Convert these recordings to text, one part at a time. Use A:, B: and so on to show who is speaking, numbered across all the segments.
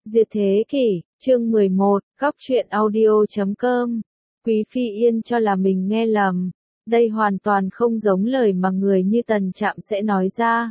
A: Diệt thế kỷ, chương 11, góc truyện audio.com. Quý Phi Yên cho là mình nghe lầm. Đây hoàn toàn không giống lời mà người như Tần Trạm sẽ nói ra.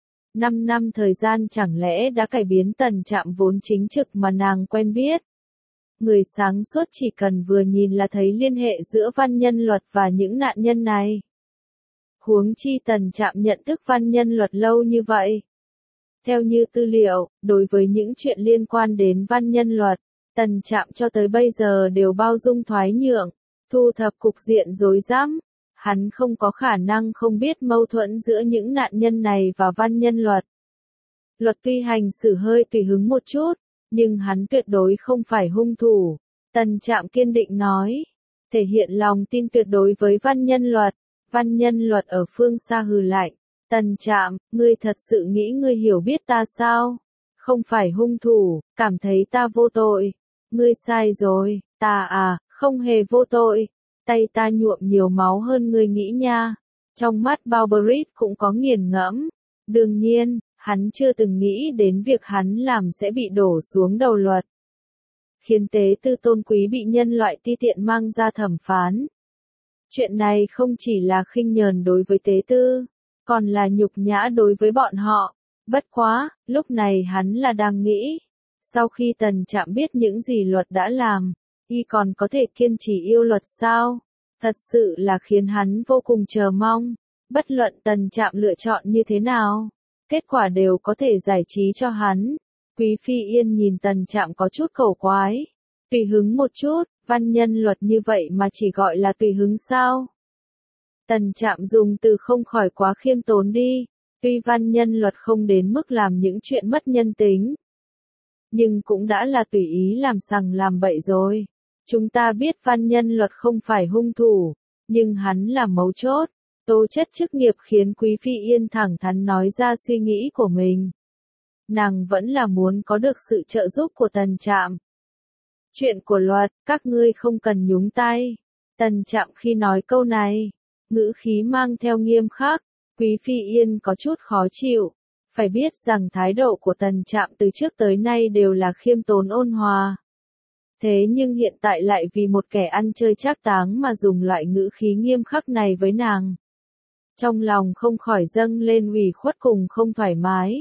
A: 5 năm thời gian chẳng lẽ đã cải biến Tần Trạm vốn chính trực mà nàng quen biết. Người sáng suốt chỉ cần vừa nhìn là thấy liên hệ giữa văn nhân luật và những nạn nhân này. Huống chi Tần Trạm nhận thức văn nhân luật lâu như vậy. Theo như tư liệu, đối với những chuyện liên quan đến văn nhân luật, Tần Trạm cho tới bây giờ đều bao dung thoái nhượng, thu thập cục diện rối rắm. Hắn không có khả năng không biết mâu thuẫn giữa những nạn nhân này và văn nhân luật. Luật tuy hành xử hơi tùy hứng một chút, nhưng hắn tuyệt đối không phải hung thủ. Tần Trạm kiên định nói, thể hiện lòng tin tuyệt đối với văn nhân luật. Văn nhân luật ở phương xa hừ lạnh. Tần Trạm, ngươi thật sự nghĩ ngươi hiểu biết ta sao? Không phải hung thủ, cảm thấy ta vô tội. Ngươi sai rồi, ta không hề vô tội. Tay ta nhuộm nhiều máu hơn ngươi nghĩ nha. Trong mắt Barbarit cũng có nghiền ngẫm. Đương nhiên, hắn chưa từng nghĩ đến việc hắn làm sẽ bị đổ xuống đầu luật. Khiến tế tư tôn quý bị nhân loại ti tiện mang ra thẩm phán. Chuyện này không chỉ là khinh nhờn đối với tế tư, còn là nhục nhã đối với bọn họ. Bất quá, lúc này hắn là đang nghĩ. Sau khi Tần Trạm biết những gì luật đã làm, y còn có thể kiên trì yêu luật sao? Thật sự là khiến hắn vô cùng chờ mong. Bất luận Tần Trạm lựa chọn như thế nào, kết quả đều có thể giải trí cho hắn. Quý Phi Yên nhìn Tần Trạm có chút cổ quái. Tùy hứng một chút, văn nhân luật như vậy mà chỉ gọi là tùy hứng sao? Tần Trạm dùng từ không khỏi quá khiêm tốn đi. Tuy văn nhân luật không đến mức làm những chuyện mất nhân tính, nhưng cũng đã là tùy ý làm sằng làm bậy rồi. Chúng ta biết văn nhân luật không phải hung thủ, nhưng hắn là mấu chốt. Tố chất chức nghiệp khiến Quý Phi Yên thẳng thắn nói ra suy nghĩ của mình. Nàng vẫn là muốn có được sự trợ giúp của Tần Trạm. Chuyện của luật, các ngươi không cần nhúng tay. Tần Trạm khi nói câu này, ngữ khí mang theo nghiêm khắc. Quý Phi Yên có chút khó chịu. Phải biết rằng thái độ của Tần Trạm từ trước tới nay đều là khiêm tốn ôn hòa. Thế nhưng hiện tại lại vì một kẻ ăn chơi trác táng mà dùng loại ngữ khí nghiêm khắc này với nàng. Trong lòng không khỏi dâng lên ủy khuất cùng không thoải mái.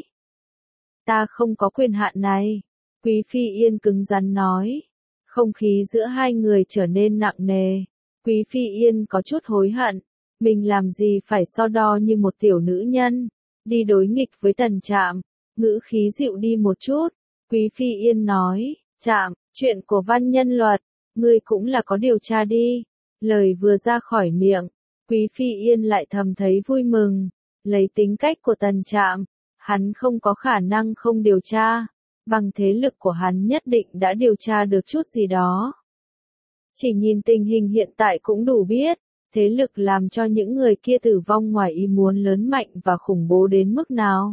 A: Ta không có quyền hạn này. Quý Phi Yên cứng rắn nói. Không khí giữa hai người trở nên nặng nề. Quý Phi Yên có chút hối hận. Mình làm gì phải so đo như một tiểu nữ nhân. Đi đối nghịch với Tần Trạm. Ngữ khí dịu đi một chút. Quý Phi Yên nói. Trạm, chuyện của văn nhân luật, ngươi cũng là có điều tra đi. Lời vừa ra khỏi miệng, Quý Phi Yên lại thầm thấy vui mừng. Lấy tính cách của Tần Trạm, hắn không có khả năng không điều tra. Bằng thế lực của hắn nhất định đã điều tra được chút gì đó. Chỉ nhìn tình hình hiện tại cũng đủ biết, thế lực làm cho những người kia tử vong ngoài ý muốn lớn mạnh và khủng bố đến mức nào.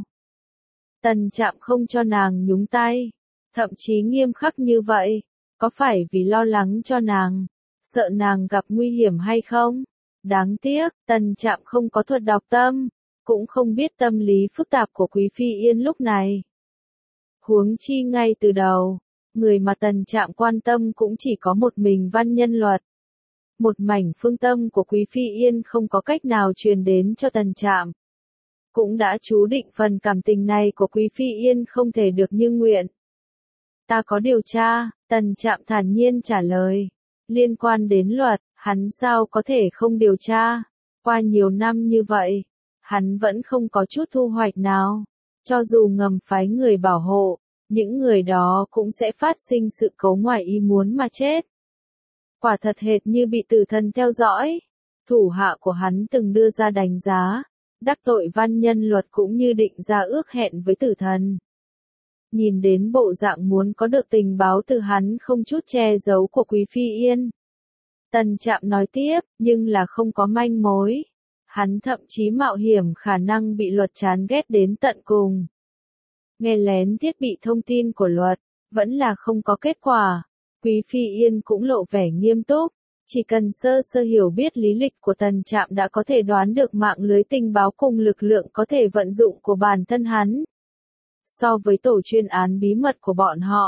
A: Tần Trạm không cho nàng nhúng tay, thậm chí nghiêm khắc như vậy, có phải vì lo lắng cho nàng, sợ nàng gặp nguy hiểm hay không? Đáng tiếc, Tần Trạm không có thuật đọc tâm, cũng không biết tâm lý phức tạp của Quý Phi Yên lúc này. Huống chi ngay từ đầu, người mà Tần Trạm quan tâm cũng chỉ có một mình văn nhân luật. Một mảnh phương tâm của Quý Phi Yên không có cách nào truyền đến cho Tần Trạm. Cũng đã chú định phần cảm tình này của Quý Phi Yên không thể được như nguyện. Ta có điều tra, Tần Trạm thản nhiên trả lời. Liên quan đến luật, hắn sao có thể không điều tra? Qua nhiều năm như vậy, hắn vẫn không có chút thu hoạch nào. Cho dù ngầm phái người bảo hộ, những người đó cũng sẽ phát sinh sự cố ngoài ý muốn mà chết. Quả thật hệt như bị tử thần theo dõi. Thủ hạ của hắn từng đưa ra đánh giá, đắc tội văn nhân luật cũng như định ra ước hẹn với tử thần. Nhìn đến bộ dạng muốn có được tình báo từ hắn không chút che giấu của Quý Phi Yên. Tần Trạm nói tiếp, nhưng là không có manh mối. Hắn thậm chí mạo hiểm khả năng bị luật chán ghét đến tận cùng. Nghe lén thiết bị thông tin của luật, vẫn là không có kết quả. Quý Phi Yên cũng lộ vẻ nghiêm túc. Chỉ cần sơ sơ hiểu biết lý lịch của Tần Trạm đã có thể đoán được mạng lưới tình báo cùng lực lượng có thể vận dụng của bản thân hắn. So với tổ chuyên án bí mật của bọn họ,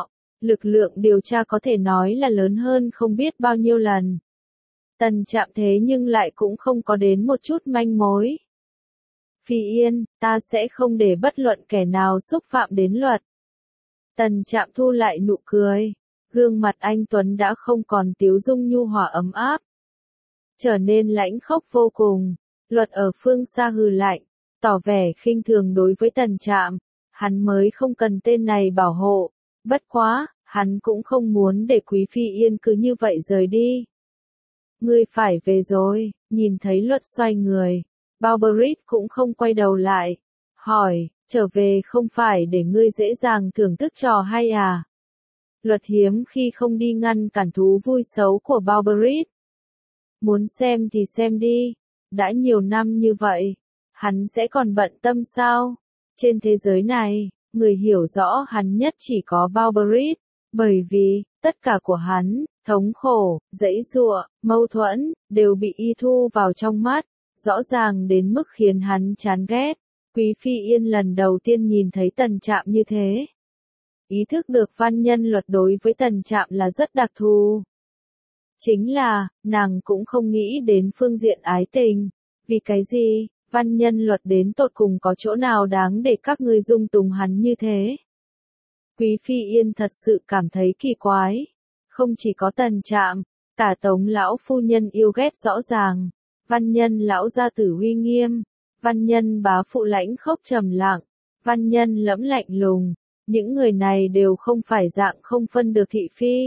A: lực lượng điều tra có thể nói là lớn hơn không biết bao nhiêu lần. Tần Trạm thế nhưng lại cũng không có đến một chút manh mối. Phi Yên, ta sẽ không để bất luận kẻ nào xúc phạm đến luật. Tần Trạm thu lại nụ cười, gương mặt anh Tuấn đã không còn tiếu dung nhu hòa ấm áp, trở nên lãnh khốc vô cùng. Luật ở phương xa hừ lạnh, tỏ vẻ khinh thường đối với Tần Trạm, hắn mới không cần tên này bảo hộ, bất quá, hắn cũng không muốn để Quý Phi Yên cứ như vậy rời đi. Ngươi phải về rồi, nhìn thấy Luật xoay người, Barbarit cũng không quay đầu lại, hỏi, trở về không phải để ngươi dễ dàng thưởng thức trò hay à? Luật hiếm khi không đi ngăn cản thú vui xấu của Barbarit. Muốn xem thì xem đi, đã nhiều năm như vậy, hắn sẽ còn bận tâm sao? Trên thế giới này, người hiểu rõ hắn nhất chỉ có Barbarit, bởi vì, tất cả của hắn, thống khổ, giãy giụa, mâu thuẫn, đều bị y thu vào trong mắt, rõ ràng đến mức khiến hắn chán ghét. Quý Phi Yên lần đầu tiên nhìn thấy Tần Trạm như thế. Ý thức được văn nhân luật đối với Tần Trạm là rất đặc thù. Chính là, nàng cũng không nghĩ đến phương diện ái tình. Vì cái gì, văn nhân luật đến tột cùng có chỗ nào đáng để các ngươi dung túng hắn như thế? Quý Phi Yên thật sự cảm thấy kỳ quái. Không chỉ có Tần Trạm, cả Tống lão phu nhân yêu ghét rõ ràng. Văn nhân lão gia tử uy nghiêm, văn nhân bá phụ lãnh khốc trầm lặng, văn nhân lẫm lạnh lùng, những người này đều không phải dạng không phân được thị phi.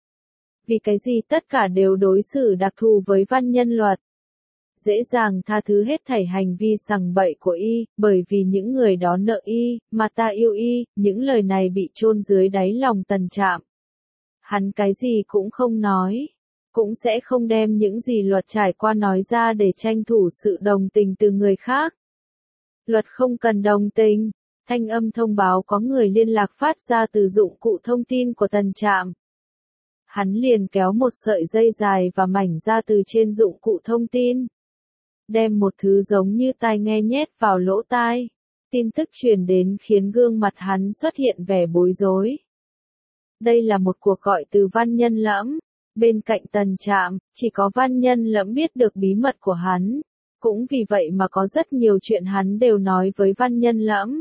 A: Vì cái gì tất cả đều đối xử đặc thù với văn nhân luật. Dễ dàng tha thứ hết thảy hành vi sằng bậy của y, bởi vì những người đó nợ y, mà ta yêu y, những lời này bị chôn dưới đáy lòng Tần Trạm. Hắn cái gì cũng không nói, cũng sẽ không đem những gì luật trải qua nói ra để tranh thủ sự đồng tình từ người khác. Luật không cần đồng tình, thanh âm thông báo có người liên lạc phát ra từ dụng cụ thông tin của Tần Trạm. Hắn liền kéo một sợi dây dài và mảnh ra từ trên dụng cụ thông tin. Đem một thứ giống như tai nghe nhét vào lỗ tai. Tin tức truyền đến khiến gương mặt hắn xuất hiện vẻ bối rối. Đây là một cuộc gọi từ văn nhân lẫm. Bên cạnh Tần Trạm, chỉ có văn nhân lẫm biết được bí mật của hắn. Cũng vì vậy mà có rất nhiều chuyện hắn đều nói với văn nhân lẫm.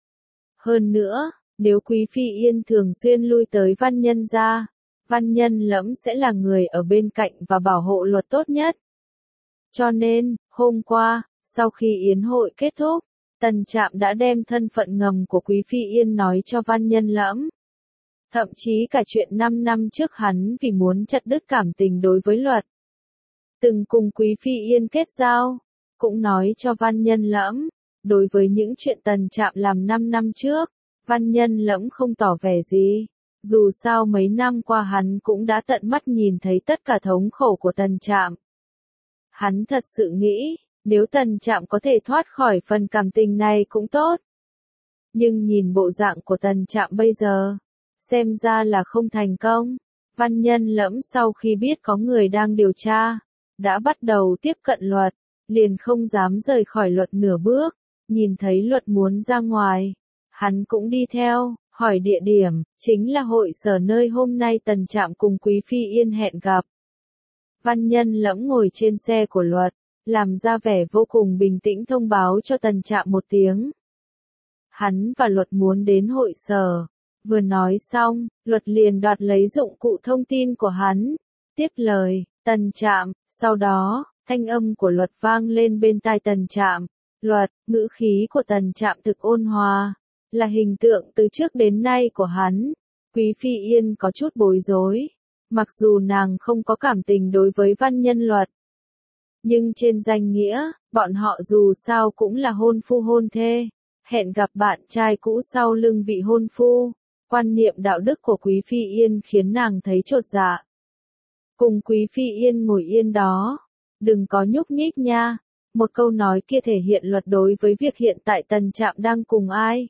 A: Hơn nữa, nếu Quý Phi Yên thường xuyên lui tới văn nhân gia, văn nhân lẫm sẽ là người ở bên cạnh và bảo hộ luật tốt nhất. Cho nên, hôm qua, sau khi yến hội kết thúc, Tần Trạm đã đem thân phận ngầm của Quý Phi Yên nói cho văn nhân lẫm. Thậm chí cả chuyện 5 năm trước hắn vì muốn chặt đứt cảm tình đối với luật. Từng cùng Quý Phi Yên kết giao, cũng nói cho văn nhân lẫm. Đối với những chuyện Tần Trạm làm 5 năm trước, văn nhân lẫm không tỏ vẻ gì. Dù sao mấy năm qua hắn cũng đã tận mắt nhìn thấy tất cả thống khổ của Tần Trạm. Hắn thật sự nghĩ, nếu Tần Trạm có thể thoát khỏi phần cảm tình này cũng tốt. Nhưng nhìn bộ dạng của Tần Trạm bây giờ, xem ra là không thành công. Văn nhân lẫm sau khi biết có người đang điều tra, đã bắt đầu tiếp cận luật, liền không dám rời khỏi luật nửa bước. Nhìn thấy luật muốn ra ngoài, hắn cũng đi theo, hỏi địa điểm, chính là hội sở nơi hôm nay Tần Trạm cùng Quý Phi Yên hẹn gặp. Văn nhân lẫm ngồi trên xe của luật, làm ra vẻ vô cùng bình tĩnh thông báo cho Tần Trạm một tiếng. Hắn và luật muốn đến hội sở. Vừa nói xong, luật liền đoạt lấy dụng cụ thông tin của hắn. Tiếp lời, Tần Trạm, sau đó, thanh âm của luật vang lên bên tai Tần Trạm. Luật, ngữ khí của Tần Trạm thực ôn hòa, là hình tượng từ trước đến nay của hắn. Quý Phi Yên có chút bối rối, mặc dù nàng không có cảm tình đối với văn nhân luật. Nhưng trên danh nghĩa, bọn họ dù sao cũng là hôn phu hôn thê, hẹn gặp bạn trai cũ sau lưng vị hôn phu. Quan niệm đạo đức của Quý Phi Yên khiến nàng thấy chột dạ. Cùng Quý Phi Yên ngồi yên đó, đừng có nhúc nhích nha. Một câu nói kia thể hiện luật đối với việc hiện tại Tần Trạm đang cùng ai.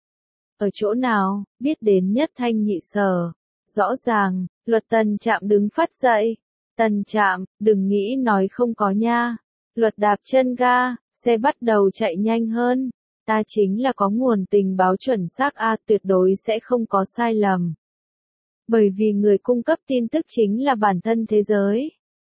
A: Ở chỗ nào, biết đến nhất thanh nhị sở. Rõ ràng, luật Tần Trạm đứng phát dậy. Tần Trạm, đừng nghĩ nói không có nha. Luật đạp chân ga, xe bắt đầu chạy nhanh hơn. Ta chính là có nguồn tình báo chuẩn xác tuyệt đối sẽ không có sai lầm. Bởi vì người cung cấp tin tức chính là bản thân thế giới.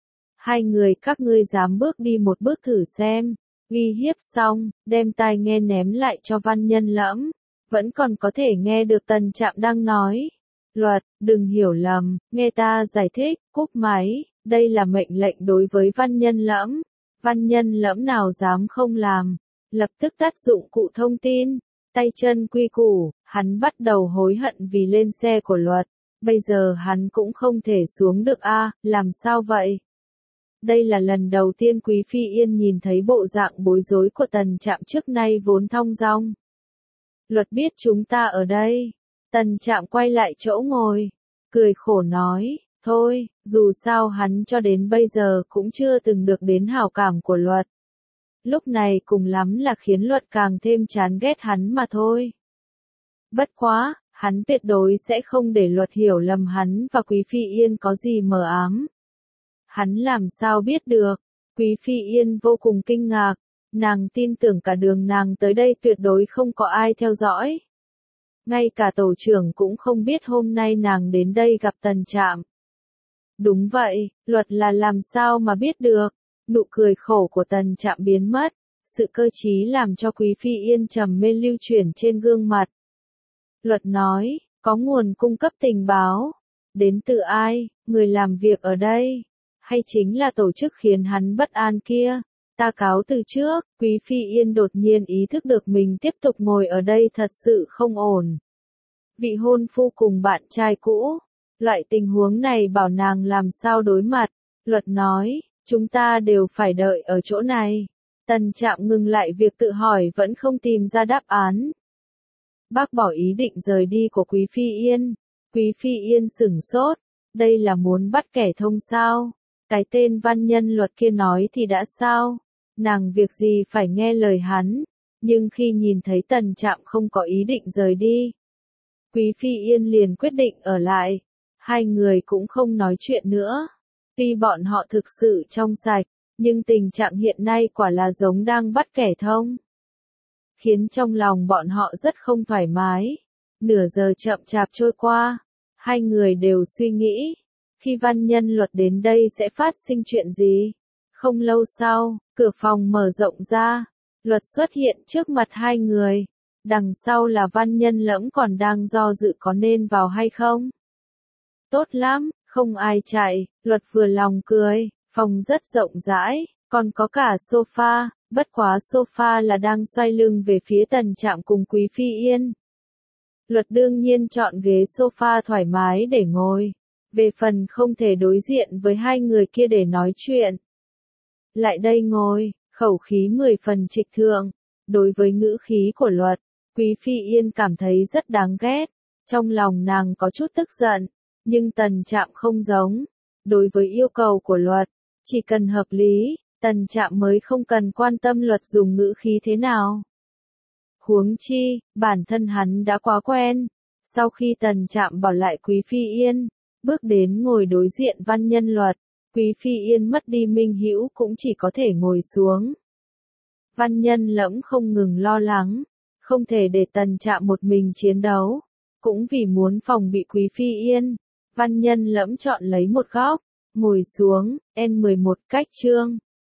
A: Hai người các ngươi dám bước đi một bước thử xem. Uy hiếp xong, đem tai nghe ném lại cho Văn Nhân Lẫm. Vẫn còn có thể nghe được Tần Trạm đang nói. Luật, đừng hiểu lầm, nghe ta giải thích, cúp máy, đây là mệnh lệnh đối với Văn Nhân Lẫm. Văn Nhân Lẫm nào dám không làm, lập tức tắt dụng cụ thông tin, tay chân quy củ, hắn bắt đầu hối hận vì lên xe của Luật. Bây giờ hắn cũng không thể xuống được a, làm sao vậy? Đây là lần đầu tiên Quý Phi Yên nhìn thấy bộ dạng bối rối của Tần Trạm trước nay vốn thong dong. Luật biết chúng ta ở đây. Tần Trạm quay lại chỗ ngồi, cười khổ nói, thôi, dù sao hắn cho đến bây giờ cũng chưa từng được đến hảo cảm của Luật. Lúc này cùng lắm là khiến Luật càng thêm chán ghét hắn mà thôi. Bất quá, hắn tuyệt đối sẽ không để Luật hiểu lầm hắn và Quý Phi Yên có gì mờ ám. Hắn làm sao biết được? Quý Phi Yên vô cùng kinh ngạc, nàng tin tưởng cả đường nàng tới đây tuyệt đối không có ai theo dõi. Ngay cả tổ trưởng cũng không biết hôm nay nàng đến đây gặp Tần Trạm. Đúng vậy, Luật là làm sao mà biết được? Nụ cười khổ của Tần Trạm biến mất, sự cơ trí làm cho Quý Phi Yên trầm mê lưu chuyển trên gương mặt. Luật nói, có nguồn cung cấp tình báo. Đến từ ai, người làm việc ở đây? Hay chính là tổ chức khiến hắn bất an kia? Ta cáo từ trước, Quý Phi Yên đột nhiên ý thức được mình tiếp tục ngồi ở đây thật sự không ổn. Vị hôn phu cùng bạn trai cũ, loại tình huống này bảo nàng làm sao đối mặt. Luật nói, chúng ta đều phải đợi ở chỗ này. Tần Trạm ngừng lại việc tự hỏi vẫn không tìm ra đáp án. Bác bỏ ý định rời đi của Quý Phi Yên. Quý Phi Yên sửng sốt, đây là muốn bắt kẻ thông sao? Cái tên Văn Nhân Luật kia nói thì đã sao? Nàng việc gì phải nghe lời hắn, nhưng khi nhìn thấy Tần Trạm không có ý định rời đi, Quý Phi Yên liền quyết định ở lại. Hai người cũng không nói chuyện nữa. Tuy bọn họ thực sự trong sạch, nhưng tình trạng hiện nay quả là giống đang bắt kẻ thông. Khiến trong lòng bọn họ rất không thoải mái. Nửa giờ chậm chạp trôi qua, hai người đều suy nghĩ, khi Văn Nhân Luật đến đây sẽ phát sinh chuyện gì? Không lâu sau, cửa phòng mở rộng ra, Luật xuất hiện trước mặt hai người. Đằng sau là Văn Nhân Lẫm còn đang do dự có nên vào hay không. Tốt lắm, không ai chạy, Luật vừa lòng cười, phòng rất rộng rãi, còn có cả sofa, bất quá sofa là đang xoay lưng về phía Tần Trạm cùng Quý Phi Yên. Luật đương nhiên chọn ghế sofa thoải mái để ngồi, về phần không thể đối diện với hai người kia để nói chuyện. Lại đây ngồi, khẩu khí 10 phần trịch thượng, đối với ngữ khí của Luật, Quý Phi Yên cảm thấy rất đáng ghét, trong lòng nàng có chút tức giận, nhưng Tần Trạm không giống, đối với yêu cầu của Luật, chỉ cần hợp lý, Tần Trạm mới không cần quan tâm Luật dùng ngữ khí thế nào. Huống chi, bản thân hắn đã quá quen, sau khi Tần Trạm bỏ lại Quý Phi Yên, bước đến ngồi đối diện Văn Nhân Luật, Quý Phi Yên mất đi minh hữu cũng chỉ có thể ngồi xuống. Văn Nhân Lẫm không ngừng lo lắng, không thể để Tần Trạm một mình chiến đấu, cũng vì muốn phòng bị Quý Phi Yên, Văn Nhân Lẫm chọn lấy một góc, ngồi xuống, N11 cách chương.